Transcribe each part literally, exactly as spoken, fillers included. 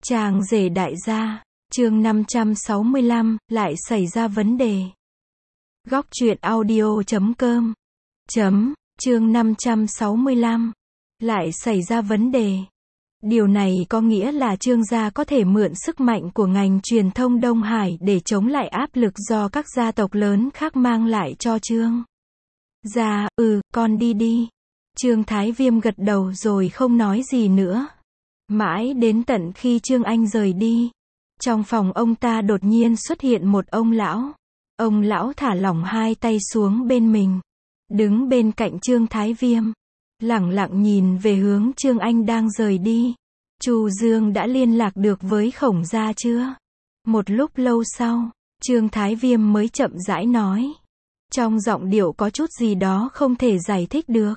Chàng rể đại gia, chương năm trăm sáu mươi lăm, lại xảy ra vấn đề. Góc truyện audio chấm com chấm, chương năm trăm sáu mươi lăm, lại xảy ra vấn đề. Điều này có nghĩa là Trương gia có thể mượn sức mạnh của ngành truyền thông Đông Hải để chống lại áp lực do các gia tộc lớn khác mang lại cho Trương gia. Ừ, con đi đi. Trương Thái Viêm gật đầu rồi không nói gì nữa. Mãi đến tận khi Trương Anh rời đi, trong phòng ông ta đột nhiên xuất hiện một ông lão. Ông lão thả lỏng hai tay xuống bên mình, đứng bên cạnh Trương Thái Viêm, lẳng lặng nhìn về hướng Trương Anh đang rời đi. Chu Dương đã liên lạc được với Khổng gia chưa? Một lúc lâu sau, Trương Thái Viêm mới chậm rãi nói, trong giọng điệu có chút gì đó không thể giải thích được.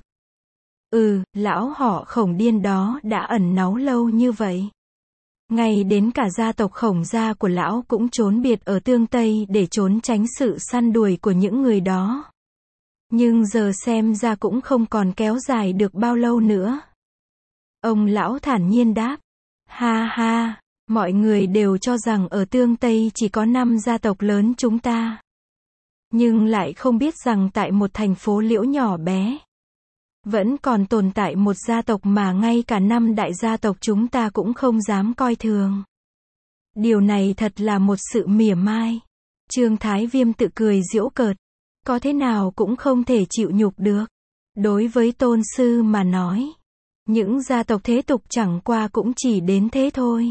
Ừ, lão họ Khổng điên đó đã ẩn náu lâu như vậy. Ngay đến cả gia tộc Khổng gia của lão cũng trốn biệt ở Tương Tây để trốn tránh sự săn đuổi của những người đó. Nhưng giờ xem ra cũng không còn kéo dài được bao lâu nữa. Ông lão thản nhiên đáp, ha ha, mọi người đều cho rằng ở Tương Tây chỉ có năm gia tộc lớn chúng ta. Nhưng lại không biết rằng tại một thành phố Liễu nhỏ bé, vẫn còn tồn tại một gia tộc mà ngay cả năm đại gia tộc chúng ta cũng không dám coi thường. Điều này thật là một sự mỉa mai. Trương Thái Viêm tự cười giễu cợt. Có thế nào cũng không thể chịu nhục được. Đối với tôn sư mà nói, những gia tộc thế tục chẳng qua cũng chỉ đến thế thôi.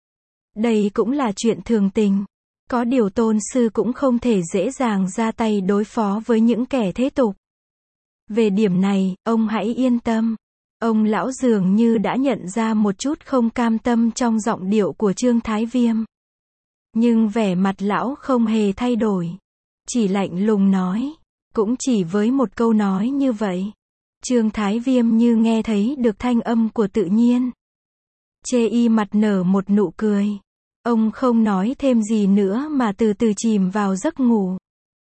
Đây cũng là chuyện thường tình. Có điều tôn sư cũng không thể dễ dàng ra tay đối phó với những kẻ thế tục. Về điểm này, ông hãy yên tâm. Ông lão dường như đã nhận ra một chút không cam tâm trong giọng điệu của Trương Thái Viêm. Nhưng vẻ mặt lão không hề thay đổi. Chỉ lạnh lùng nói. Cũng chỉ với một câu nói như vậy, Trương Thái Viêm như nghe thấy được thanh âm của tự nhiên. Chê y mặt nở một nụ cười. Ông không nói thêm gì nữa mà từ từ chìm vào giấc ngủ.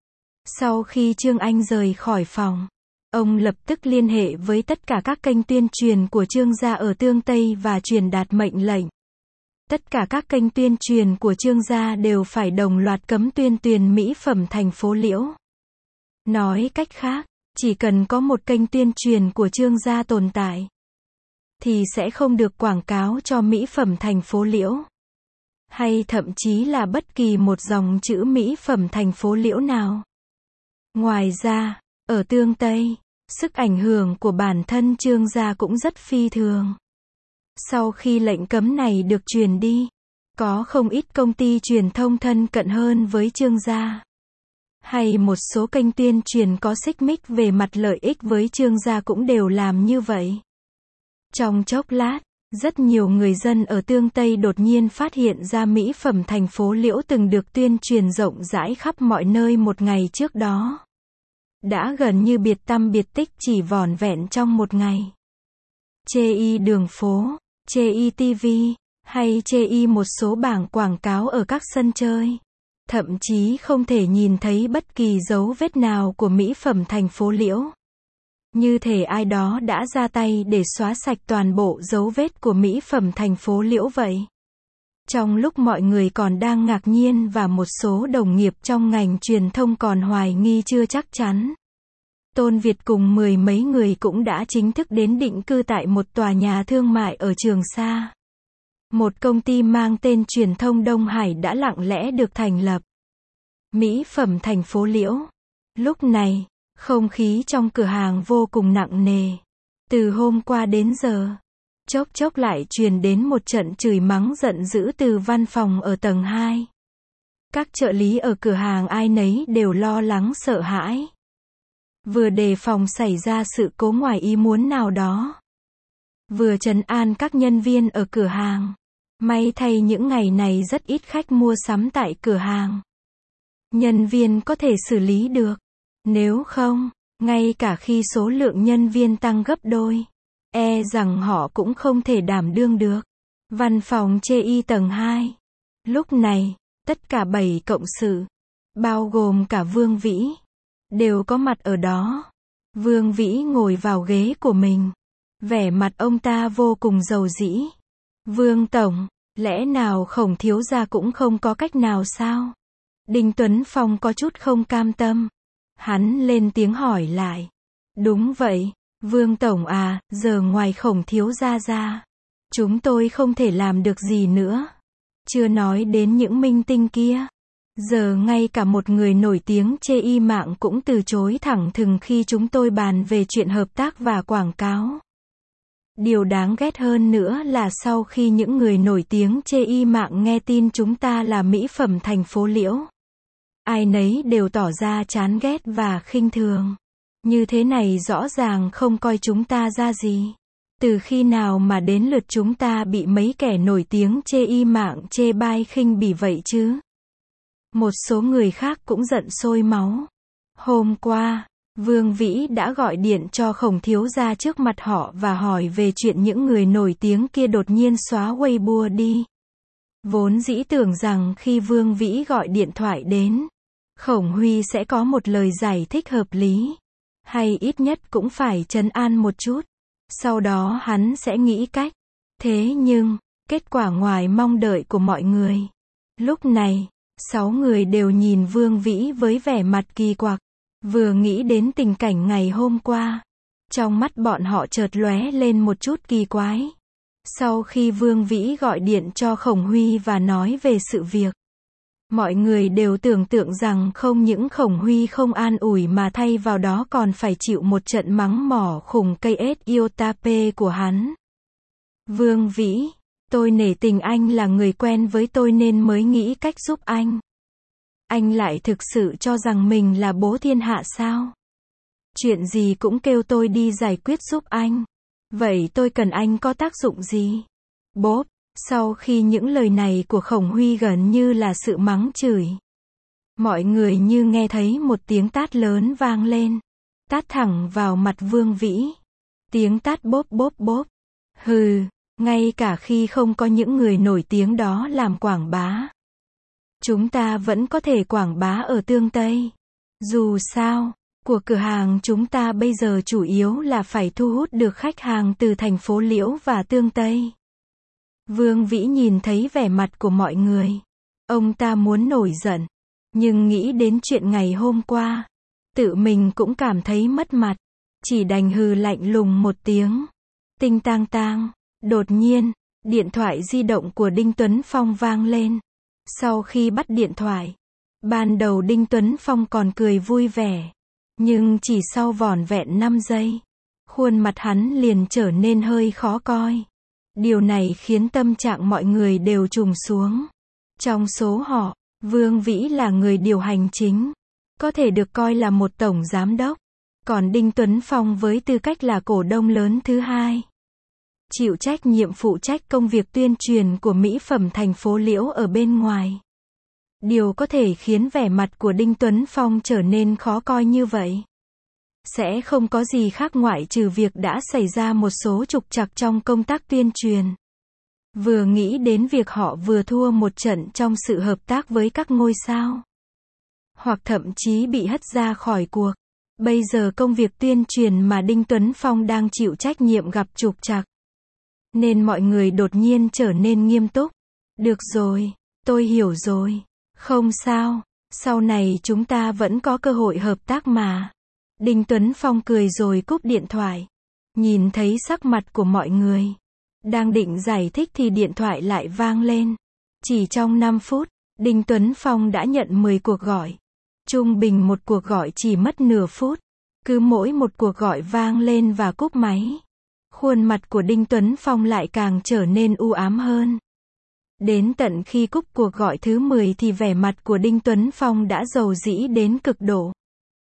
Sau khi Trương Anh rời khỏi phòng, ông lập tức liên hệ với tất cả các kênh tuyên truyền của Trương gia ở Tương Tây và truyền đạt mệnh lệnh. Tất cả các kênh tuyên truyền của Trương gia đều phải đồng loạt cấm tuyên truyền mỹ phẩm thành phố Liễu. Nói cách khác, chỉ cần có một kênh tuyên truyền của Trương gia tồn tại, thì sẽ không được quảng cáo cho mỹ phẩm thành phố Liễu. Hay thậm chí là bất kỳ một dòng chữ mỹ phẩm thành phố Liễu nào. Ngoài ra, ở Tương Tây, sức ảnh hưởng của bản thân Trương gia cũng rất phi thường. Sau khi lệnh cấm này được truyền đi, có không ít công ty truyền thông thân cận hơn với Trương gia, hay một số kênh tuyên truyền có xích mích về mặt lợi ích với Trương gia cũng đều làm như vậy. Trong chốc lát, rất nhiều người dân ở Tương Tây đột nhiên phát hiện ra mỹ phẩm thành phố Liễu từng được tuyên truyền rộng rãi khắp mọi nơi một ngày trước đó, đã gần như biệt tăm biệt tích chỉ vỏn vẹn trong một ngày. Chê y đường phố, chê y ti vi, hay chê y một số bảng quảng cáo ở các sân chơi. Thậm chí không thể nhìn thấy bất kỳ dấu vết nào của mỹ phẩm thành phố Liễu. Như thể ai đó đã ra tay để xóa sạch toàn bộ dấu vết của mỹ phẩm thành phố Liễu vậy. Trong lúc mọi người còn đang ngạc nhiên và một số đồng nghiệp trong ngành truyền thông còn hoài nghi chưa chắc chắn, Tôn Việt cùng mười mấy người cũng đã chính thức đến định cư tại một tòa nhà thương mại ở Trường Sa. Một công ty mang tên Truyền thông Đông Hải đã lặng lẽ được thành lập. Mỹ phẩm thành phố Liễu. Lúc này, không khí trong cửa hàng vô cùng nặng nề. Từ hôm qua đến giờ, chốc chốc lại truyền đến một trận chửi mắng giận dữ từ văn phòng ở tầng hai. Các trợ lý ở cửa hàng ai nấy đều lo lắng sợ hãi. Vừa đề phòng xảy ra sự cố ngoài ý muốn nào đó, vừa trấn an các nhân viên ở cửa hàng. May thay những ngày này rất ít khách mua sắm tại cửa hàng. Nhân viên có thể xử lý được. Nếu không, ngay cả khi số lượng nhân viên tăng gấp đôi, e rằng họ cũng không thể đảm đương được. Văn phòng chê y tầng hai. Lúc này, tất cả bảy cộng sự, bao gồm cả Vương Vĩ, đều có mặt ở đó. Vương Vĩ ngồi vào ghế của mình. Vẻ mặt ông ta vô cùng rầu rĩ. Vương Tổng, Lẽ nào Khổng thiếu gia cũng không có cách nào sao? Đinh Tuấn Phong có chút không cam tâm. Hắn lên tiếng hỏi lại. Đúng vậy, Vương Tổng à, giờ ngoài Khổng thiếu gia ra, chúng tôi không thể làm được gì nữa. Chưa nói đến những minh tinh kia. Giờ ngay cả một người nổi tiếng chê y mạng cũng từ chối thẳng thừng khi chúng tôi bàn về chuyện hợp tác và quảng cáo. Điều đáng ghét hơn nữa là sau khi những người nổi tiếng chê y mạng nghe tin chúng ta là mỹ phẩm thành phố Liễu, ai nấy đều tỏ ra chán ghét và khinh thường. Như thế này rõ ràng không coi chúng ta ra gì. Từ khi nào mà đến lượt chúng ta bị mấy kẻ nổi tiếng chê y mạng chê bai khinh bỉ vậy chứ? Một số người khác cũng giận sôi máu. Hôm qua, Vương Vĩ đã gọi điện cho Khổng thiếu gia trước mặt họ và hỏi về chuyện những người nổi tiếng kia đột nhiên xóa Weibo đi. Vốn dĩ tưởng rằng khi Vương Vĩ gọi điện thoại đến, Khổng Huy sẽ có một lời giải thích hợp lý, hay ít nhất cũng phải trấn an một chút. Sau đó hắn sẽ nghĩ cách. Thế nhưng, kết quả ngoài mong đợi của mọi người. Lúc này, sáu người đều nhìn Vương Vĩ với vẻ mặt kỳ quặc. Vừa nghĩ đến tình cảnh ngày hôm qua, trong mắt bọn họ chợt lóe lên một chút kỳ quái. Sau khi Vương Vĩ gọi điện cho Khổng Huy và nói về sự việc, mọi người đều tưởng tượng rằng không những Khổng Huy không an ủi mà thay vào đó còn phải chịu một trận mắng mỏ khủng cây ết Iotape của hắn. Vương Vĩ, tôi nể tình anh là người quen với tôi nên mới nghĩ cách giúp anh. Anh lại thực sự cho rằng mình là bố thiên hạ sao? Chuyện gì cũng kêu tôi đi giải quyết giúp anh. Vậy tôi cần anh có tác dụng gì? Bốp, sau khi những lời này của Khổng Huy gần như là sự mắng chửi, mọi người như nghe thấy một tiếng tát lớn vang lên. Tát thẳng vào mặt Vương Vĩ. Tiếng tát bốp bốp bốp. Hừ, ngay cả khi không có những người nổi tiếng đó làm quảng bá, chúng ta vẫn có thể quảng bá ở Tương Tây. Dù sao, của cửa hàng chúng ta bây giờ chủ yếu là phải thu hút được khách hàng từ thành phố Liễu và Tương Tây. Vương Vĩ nhìn thấy vẻ mặt của mọi người. Ông ta muốn nổi giận, nhưng nghĩ đến chuyện ngày hôm qua, tự mình cũng cảm thấy mất mặt. Chỉ đành hừ lạnh lùng một tiếng. Tinh tang tang. Đột nhiên, điện thoại di động của Đinh Tuấn Phong vang lên. Sau khi bắt điện thoại, ban đầu Đinh Tuấn Phong còn cười vui vẻ. Nhưng chỉ sau vỏn vẹn năm giây, khuôn mặt hắn liền trở nên hơi khó coi. Điều này khiến tâm trạng mọi người đều trùng xuống. Trong số họ, Vương Vĩ là người điều hành chính, có thể được coi là một tổng giám đốc. Còn Đinh Tuấn Phong với tư cách là cổ đông lớn thứ hai, chịu trách nhiệm phụ trách công việc tuyên truyền của mỹ phẩm thành phố Liễu ở bên ngoài. Điều có thể khiến vẻ mặt của Đinh Tuấn Phong trở nên khó coi như vậy sẽ không có gì khác ngoại trừ việc đã xảy ra một số trục trặc trong công tác tuyên truyền. Vừa nghĩ đến việc họ vừa thua một trận trong sự hợp tác với các ngôi sao, hoặc thậm chí bị hất ra khỏi cuộc. Bây giờ công việc tuyên truyền mà Đinh Tuấn Phong đang chịu trách nhiệm gặp trục trặc, nên mọi người đột nhiên trở nên nghiêm túc. Được rồi, tôi hiểu rồi. Không sao, sau này chúng ta vẫn có cơ hội hợp tác mà. Đinh Tuấn Phong cười rồi cúp điện thoại. Nhìn thấy sắc mặt của mọi người, đang định giải thích thì điện thoại lại vang lên. Chỉ trong năm phút, Đinh Tuấn Phong đã nhận mười cuộc gọi. Trung bình một cuộc gọi chỉ mất nửa phút. Cứ mỗi một cuộc gọi vang lên và cúp máy, khuôn mặt của Đinh Tuấn Phong lại càng trở nên u ám hơn. Đến tận khi cúp cuộc gọi thứ mười thì vẻ mặt của Đinh Tuấn Phong đã dầu dĩ đến cực độ.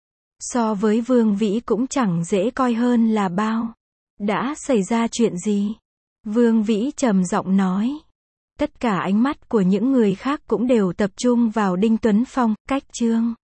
So với Vương Vĩ cũng chẳng dễ coi hơn là bao. Đã xảy ra chuyện gì? Vương Vĩ trầm giọng nói. Tất cả ánh mắt của những người khác cũng đều tập trung vào Đinh Tuấn Phong. Cách chương